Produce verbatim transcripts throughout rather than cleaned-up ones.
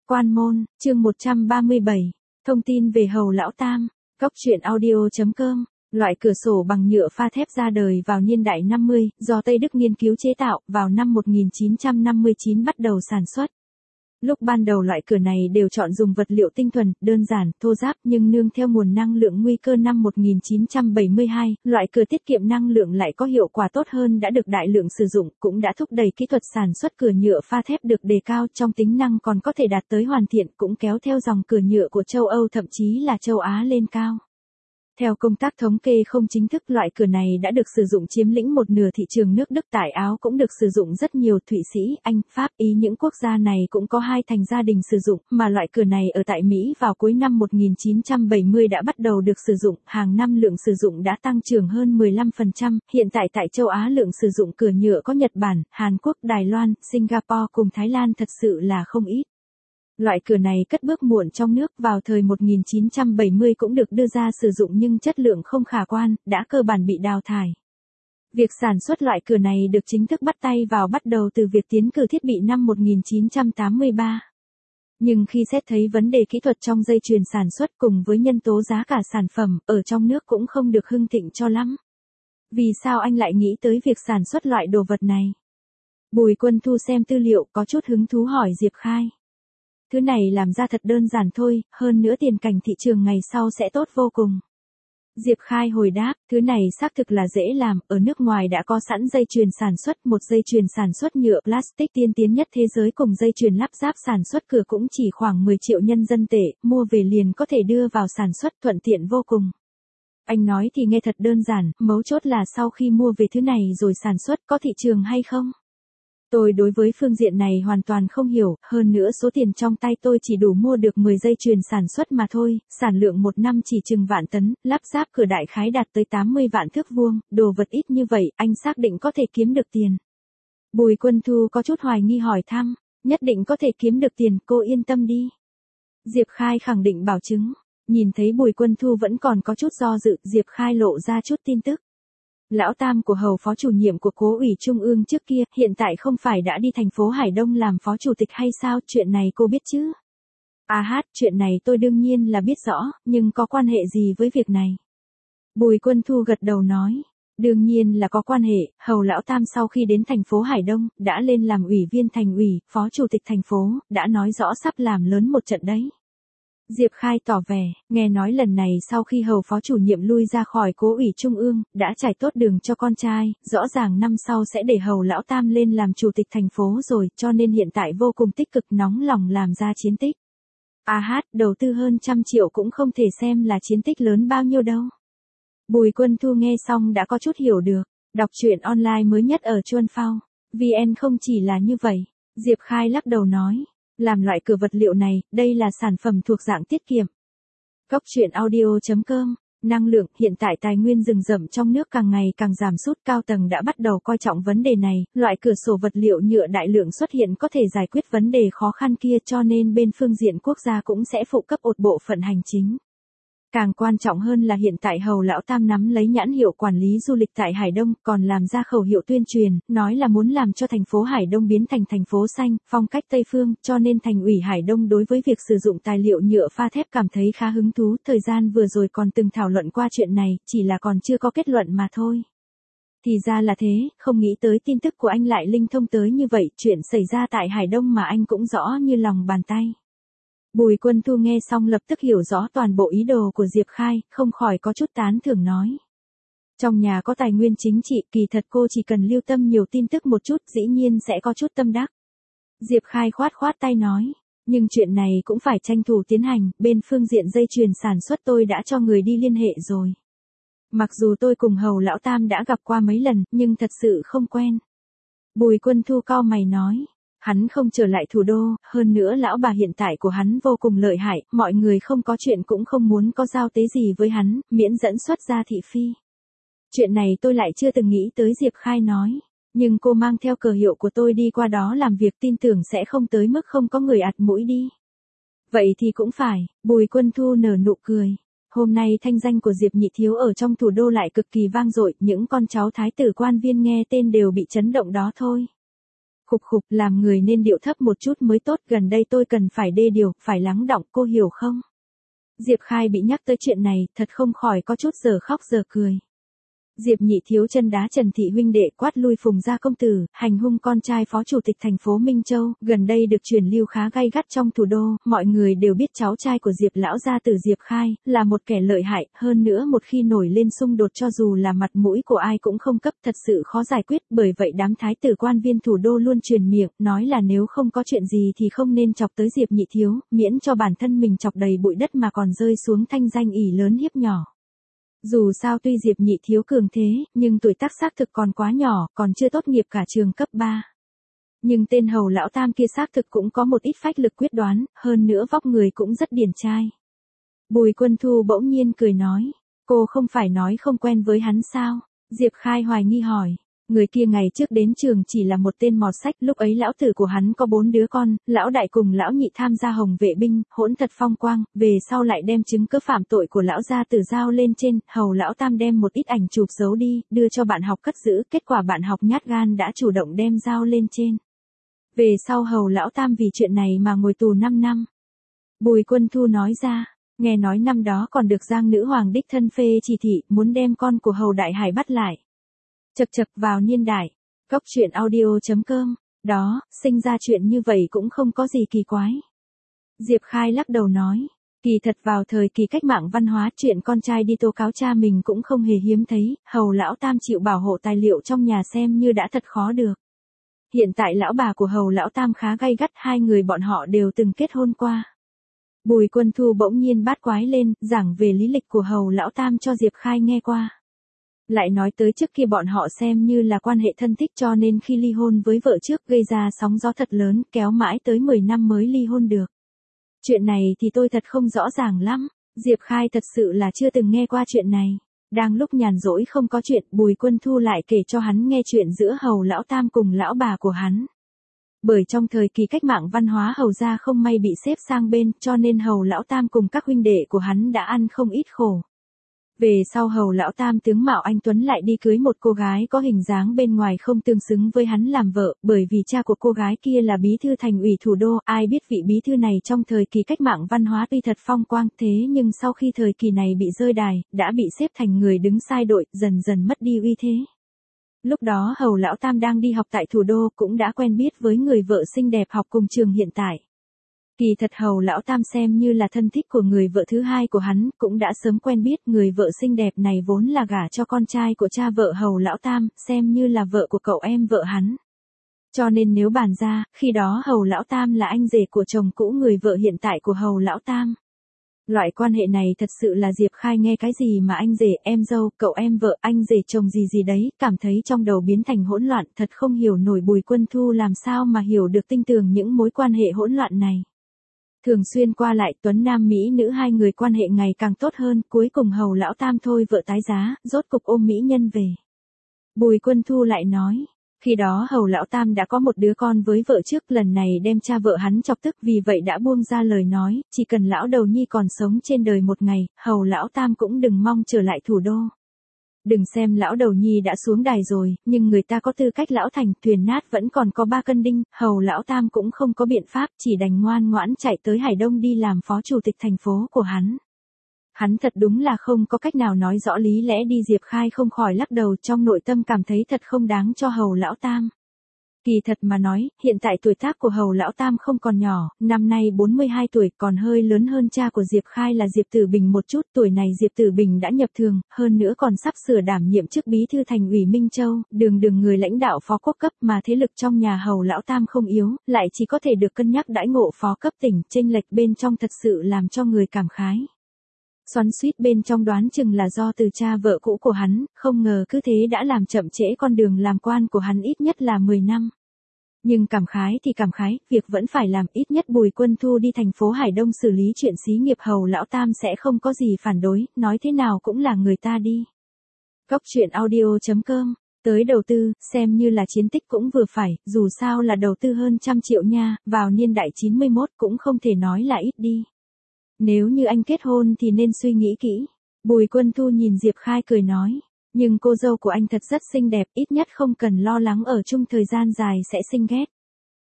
Quan môn, chương một trăm ba mươi bảy. Thông tin về Hầu Lão Tam. Góc truyện audio chấm com. Loại cửa sổ bằng nhựa pha thép ra đời vào niên đại năm mươi, do Tây Đức nghiên cứu chế tạo, vào năm một nghìn chín trăm năm mươi chín bắt đầu sản xuất. Lúc ban đầu loại cửa này đều chọn dùng vật liệu tinh thuần, đơn giản, thô ráp, nhưng nương theo nguồn năng lượng nguy cơ năm một nghìn chín trăm bảy mươi hai, loại cửa tiết kiệm năng lượng lại có hiệu quả tốt hơn đã được đại lượng sử dụng, cũng đã thúc đẩy kỹ thuật sản xuất cửa nhựa pha thép được đề cao, trong tính năng còn có thể đạt tới hoàn thiện, cũng kéo theo dòng cửa nhựa của châu Âu thậm chí là châu Á lên cao. Theo công tác thống kê không chính thức, loại cửa này đã được sử dụng chiếm lĩnh một nửa thị trường nước Đức. Tại Áo cũng được sử dụng rất nhiều, Thụy Sĩ, Anh, Pháp, Ý, những quốc gia này cũng có hai thành gia đình sử dụng, mà loại cửa này ở tại Mỹ vào cuối năm một nghìn chín trăm bảy mươi đã bắt đầu được sử dụng, hàng năm lượng sử dụng đã tăng trưởng hơn mười lăm phần trăm, hiện tại tại châu Á lượng sử dụng cửa nhựa có Nhật Bản, Hàn Quốc, Đài Loan, Singapore cùng Thái Lan thật sự là không ít. Loại cửa này cất bước muộn trong nước, vào thời một nghìn chín trăm bảy mươi cũng được đưa ra sử dụng nhưng chất lượng không khả quan, đã cơ bản bị đào thải. Việc sản xuất loại cửa này được chính thức bắt tay vào bắt đầu từ việc tiến cử thiết bị năm một nghìn chín trăm tám mươi ba. Nhưng khi xét thấy vấn đề kỹ thuật trong dây chuyền sản xuất cùng với nhân tố giá cả sản phẩm, ở trong nước cũng không được hưng thịnh cho lắm. Vì sao anh lại nghĩ tới việc sản xuất loại đồ vật này? Bùi Quân Thu xem tư liệu có chút hứng thú hỏi Diệp Khai. Thứ này làm ra thật đơn giản thôi, hơn nữa tiền cảnh thị trường ngày sau sẽ tốt vô cùng. Diệp Khai hồi đáp, thứ này xác thực là dễ làm, ở nước ngoài đã có sẵn dây chuyền sản xuất, một dây chuyền sản xuất nhựa plastic tiên tiến nhất thế giới cùng dây chuyền lắp ráp sản xuất cửa cũng chỉ khoảng mười triệu nhân dân tệ, mua về liền có thể đưa vào sản xuất, thuận tiện vô cùng. Anh nói thì nghe thật đơn giản, mấu chốt là sau khi mua về thứ này rồi sản xuất có thị trường hay không? Tôi đối với phương diện này hoàn toàn không hiểu, hơn nữa số tiền trong tay tôi chỉ đủ mua được mười dây chuyền sản xuất mà thôi, sản lượng một năm chỉ chừng vạn tấn, lắp ráp cửa đại khái đạt tới tám mươi vạn thước vuông, đồ vật ít như vậy, anh xác định có thể kiếm được tiền. Bùi Quân Thu có chút hoài nghi hỏi thăm, nhất định có thể kiếm được tiền, cô yên tâm đi. Diệp Khai khẳng định bảo chứng, nhìn thấy Bùi Quân Thu vẫn còn có chút do dự, Diệp Khai lộ ra chút tin tức. Lão Tam của Hầu phó chủ nhiệm của Cố ủy Trung ương trước kia, hiện tại không phải đã đi thành phố Hải Đông làm phó chủ tịch hay sao, chuyện này cô biết chứ? À hát, chuyện này tôi đương nhiên là biết rõ, nhưng có quan hệ gì với việc này? Bùi Quân Thu gật đầu nói, đương nhiên là có quan hệ, Hầu Lão Tam sau khi đến thành phố Hải Đông, đã lên làm ủy viên thành ủy, phó chủ tịch thành phố, đã nói rõ sắp làm lớn một trận đấy. Diệp Khai tỏ vẻ, nghe nói lần này sau khi Hầu phó chủ nhiệm lui ra khỏi Cố ủy Trung ương, đã trải tốt đường cho con trai, rõ ràng năm sau sẽ để Hầu Lão Tam lên làm chủ tịch thành phố rồi, cho nên hiện tại vô cùng tích cực nóng lòng làm ra chiến tích. À hát, đầu tư hơn trăm triệu cũng không thể xem là chiến tích lớn bao nhiêu đâu. Bùi Quân Thu nghe xong đã có chút hiểu được, đọc truyện online mới nhất ở Chuan Phao. vê en không chỉ là như vậy, Diệp Khai lắc đầu nói. Làm loại cửa vật liệu này, đây là sản phẩm thuộc dạng tiết kiệm. Góc truyện audio chấm com. Năng lượng, hiện tại tài nguyên rừng rậm trong nước càng ngày càng giảm sút, cao tầng đã bắt đầu coi trọng vấn đề này, loại cửa sổ vật liệu nhựa đại lượng xuất hiện có thể giải quyết vấn đề khó khăn kia, cho nên bên phương diện quốc gia cũng sẽ phụ cấp một bộ phận hành chính. Càng quan trọng hơn là hiện tại Hầu Lão Tam nắm lấy nhãn hiệu quản lý du lịch tại Hải Đông, còn làm ra khẩu hiệu tuyên truyền, nói là muốn làm cho thành phố Hải Đông biến thành thành phố xanh, phong cách Tây phương, cho nên thành ủy Hải Đông đối với việc sử dụng tài liệu nhựa pha thép cảm thấy khá hứng thú, thời gian vừa rồi còn từng thảo luận qua chuyện này, chỉ là còn chưa có kết luận mà thôi. Thì ra là thế, không nghĩ tới tin tức của anh lại linh thông tới như vậy, chuyện xảy ra tại Hải Đông mà anh cũng rõ như lòng bàn tay. Bùi Quân Thu nghe xong lập tức hiểu rõ toàn bộ ý đồ của Diệp Khai, không khỏi có chút tán thưởng nói. Trong nhà có tài nguyên chính trị, kỳ thật cô chỉ cần lưu tâm nhiều tin tức một chút, dĩ nhiên sẽ có chút tâm đắc. Diệp Khai khoát khoát tay nói, nhưng chuyện này cũng phải tranh thủ tiến hành, bên phương diện dây chuyền sản xuất tôi đã cho người đi liên hệ rồi. Mặc dù tôi cùng Hầu Lão Tam đã gặp qua mấy lần, nhưng thật sự không quen. Bùi Quân Thu cau mày nói. Hắn không trở lại thủ đô, hơn nữa lão bà hiện tại của hắn vô cùng lợi hại, mọi người không có chuyện cũng không muốn có giao tế gì với hắn, miễn dẫn xuất ra thị phi. Chuyện này tôi lại chưa từng nghĩ tới, Diệp Khai nói, nhưng cô mang theo cờ hiệu của tôi đi qua đó làm việc, tin tưởng sẽ không tới mức không có người ạt mũi đi. Vậy thì cũng phải, Bùi Quân Thu nở nụ cười. Hôm nay thanh danh của Diệp Nhị Thiếu ở trong thủ đô lại cực kỳ vang dội, những con cháu thái tử quan viên nghe tên đều bị chấn động đó thôi. Khục khục, làm người nên điệu thấp một chút mới tốt, gần đây tôi cần phải đê điều, phải lắng đọng, cô hiểu không? Diệp Khai bị nhắc tới chuyện này, thật không khỏi có chút giờ khóc giờ cười. Diệp Nhị thiếu chân đá Trần Thị huynh đệ, quát lui Phùng gia công tử, hành hung con trai phó chủ tịch thành phố Minh Châu, gần đây được truyền lưu khá gay gắt trong thủ đô, mọi người đều biết cháu trai của Diệp lão gia tử Diệp Khai, là một kẻ lợi hại, hơn nữa một khi nổi lên xung đột cho dù là mặt mũi của ai cũng không cấp, thật sự khó giải quyết, bởi vậy đám thái tử quan viên thủ đô luôn truyền miệng, nói là nếu không có chuyện gì thì không nên chọc tới Diệp Nhị thiếu, miễn cho bản thân mình chọc đầy bụi đất mà còn rơi xuống thanh danh ỷ lớn hiếp nhỏ. Dù sao tuy Diệp Nhị thiếu cường thế, nhưng tuổi tác xác thực còn quá nhỏ, còn chưa tốt nghiệp cả trường cấp ba. Nhưng tên hầu lão tam kia xác thực cũng có một ít phách lực quyết đoán, hơn nữa vóc người cũng rất điển trai. Bùi Quân Thu bỗng nhiên cười nói, cô không phải nói không quen với hắn sao? Diệp Khai hoài nghi hỏi. Người kia ngày trước đến trường chỉ là một tên mọt sách, lúc ấy lão tử của hắn có bốn đứa con, lão đại cùng lão nhị tham gia hồng vệ binh, hỗn thật phong quang, về sau lại đem chứng cứ phạm tội của lão gia tử giao lên trên, hầu lão tam đem một ít ảnh chụp giấu đi, đưa cho bạn học cất giữ, kết quả bạn học nhát gan đã chủ động đem giao lên trên. Về sau hầu lão tam vì chuyện này mà ngồi tù năm năm. Bùi Quân Thu nói ra, nghe nói năm đó còn được Giang nữ hoàng đích thân phê chỉ thị, muốn đem con của hầu đại hải bắt lại. Chật chật, vào niên đại, góc truyện audio.com, đó, sinh ra chuyện như vậy cũng không có gì kỳ quái. Diệp Khai lắc đầu nói, kỳ thật vào thời kỳ cách mạng văn hóa, chuyện con trai đi tố cáo cha mình cũng không hề hiếm thấy, hầu lão tam chịu bảo hộ tài liệu trong nhà xem như đã thật khó được. Hiện tại lão bà của hầu lão tam khá gay gắt, hai người bọn họ đều từng kết hôn qua. Bùi Quân Thu bỗng nhiên bát quái lên, giảng về lý lịch của hầu lão tam cho Diệp Khai nghe qua. Lại nói tới trước kia bọn họ xem như là quan hệ thân thích, cho nên khi ly hôn với vợ trước gây ra sóng gió thật lớn, kéo mãi tới mười năm mới ly hôn được. Chuyện này thì tôi thật không rõ ràng lắm, Diệp Khai thật sự là chưa từng nghe qua chuyện này. Đang lúc nhàn rỗi không có chuyện, Bùi Quân Thu lại kể cho hắn nghe chuyện giữa hầu lão tam cùng lão bà của hắn. Bởi trong thời kỳ cách mạng văn hóa hầu gia không may bị xếp sang bên, cho nên hầu lão tam cùng các huynh đệ của hắn đã ăn không ít khổ. Về sau hầu lão tam tướng mạo anh tuấn lại đi cưới một cô gái có hình dáng bên ngoài không tương xứng với hắn làm vợ, bởi vì cha của cô gái kia là bí thư thành ủy thủ đô, ai biết vị bí thư này trong thời kỳ cách mạng văn hóa tuy thật phong quang, thế nhưng sau khi thời kỳ này bị rơi đài, đã bị xếp thành người đứng sai đội, dần dần mất đi uy thế. Lúc đó hầu lão tam đang đi học tại thủ đô, cũng đã quen biết với người vợ xinh đẹp học cùng trường hiện tại. Kỳ thật hầu lão tam xem như là thân thích của người vợ thứ hai của hắn, cũng đã sớm quen biết, người vợ xinh đẹp này vốn là gả cho con trai của cha vợ hầu lão tam, xem như là vợ của cậu em vợ hắn. Cho nên nếu bàn ra, khi đó hầu lão tam là anh rể của chồng cũ người vợ hiện tại của hầu lão tam. Loại quan hệ này thật sự là Diệp Khai nghe cái gì mà anh rể, em dâu, cậu em vợ, anh rể chồng gì gì đấy, cảm thấy trong đầu biến thành hỗn loạn, thật không hiểu nổi Bùi Quân Thu làm sao mà hiểu được tinh tường những mối quan hệ hỗn loạn này. Thường xuyên qua lại, tuấn nam mỹ nữ hai người quan hệ ngày càng tốt hơn, cuối cùng hầu lão tam thôi vợ tái giá, rốt cục ôm mỹ nhân về. Bùi Quân Thu lại nói, khi đó hầu lão tam đã có một đứa con với vợ trước, lần này đem cha vợ hắn chọc tức, vì vậy đã buông ra lời nói, chỉ cần lão đầu nhi còn sống trên đời một ngày, hầu lão tam cũng đừng mong trở lại thủ đô. Đừng xem lão đầu nhi đã xuống đài rồi, nhưng người ta có tư cách lão thành, thuyền nát vẫn còn có ba cân đinh, hầu lão tam cũng không có biện pháp, chỉ đành ngoan ngoãn chạy tới Hải Đông đi làm phó chủ tịch thành phố của hắn. Hắn thật đúng là không có cách nào nói rõ lý lẽ đi. Diệp Khai không khỏi lắc đầu, trong nội tâm cảm thấy thật không đáng cho hầu lão tam. Kỳ thật mà nói, hiện tại tuổi tác của hầu lão tam không còn nhỏ, năm nay bốn mươi hai tuổi, còn hơi lớn hơn cha của Diệp Khai là Diệp Tử Bình một chút, tuổi này Diệp Tử Bình đã nhập thường, hơn nữa còn sắp sửa đảm nhiệm chức bí thư thành ủy Minh Châu, đường đường người lãnh đạo phó quốc cấp, mà thế lực trong nhà hầu lão tam không yếu, lại chỉ có thể được cân nhắc đãi ngộ phó cấp tỉnh, chênh lệch bên trong thật sự làm cho người cảm khái. Xoắn xuýt bên trong đoán chừng là do từ cha vợ cũ của hắn, không ngờ cứ thế đã làm chậm trễ con đường làm quan của hắn ít nhất là mười năm. Nhưng cảm khái thì cảm khái, việc vẫn phải làm, ít nhất Bùi Quân Thu đi thành phố Hải Đông xử lý chuyện xí nghiệp hầu lão tam sẽ không có gì phản đối, nói thế nào cũng là người ta đi. Góc truyện audio.com, tới đầu tư, xem như là chiến tích cũng vừa phải, dù sao là đầu tư hơn trăm triệu nha, vào niên đại chín mươi mốt cũng không thể nói là ít đi. Nếu như anh kết hôn thì nên suy nghĩ kỹ. Bùi Quân Thu nhìn Diệp Khai cười nói. Nhưng cô dâu của anh thật rất xinh đẹp, ít nhất không cần lo lắng ở chung thời gian dài sẽ sinh ghét.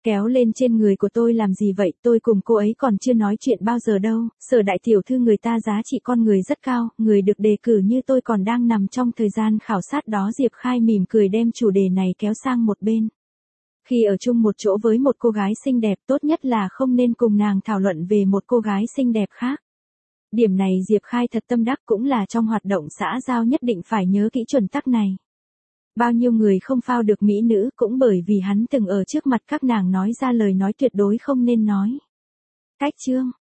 Kéo lên trên người của tôi làm gì vậy, tôi cùng cô ấy còn chưa nói chuyện bao giờ đâu, Sở đại tiểu thư người ta giá trị con người rất cao, người được đề cử như tôi còn đang nằm trong thời gian khảo sát đó. Diệp Khai mỉm cười đem chủ đề này kéo sang một bên. Khi ở chung một chỗ với một cô gái xinh đẹp, tốt nhất là không nên cùng nàng thảo luận về một cô gái xinh đẹp khác. Điểm này Diệp Khai thật tâm đắc, cũng là trong hoạt động xã giao nhất định phải nhớ kỹ chuẩn tắc này. Bao nhiêu người không phao được mỹ nữ cũng bởi vì hắn từng ở trước mặt các nàng nói ra lời nói tuyệt đối không nên nói. Cách chương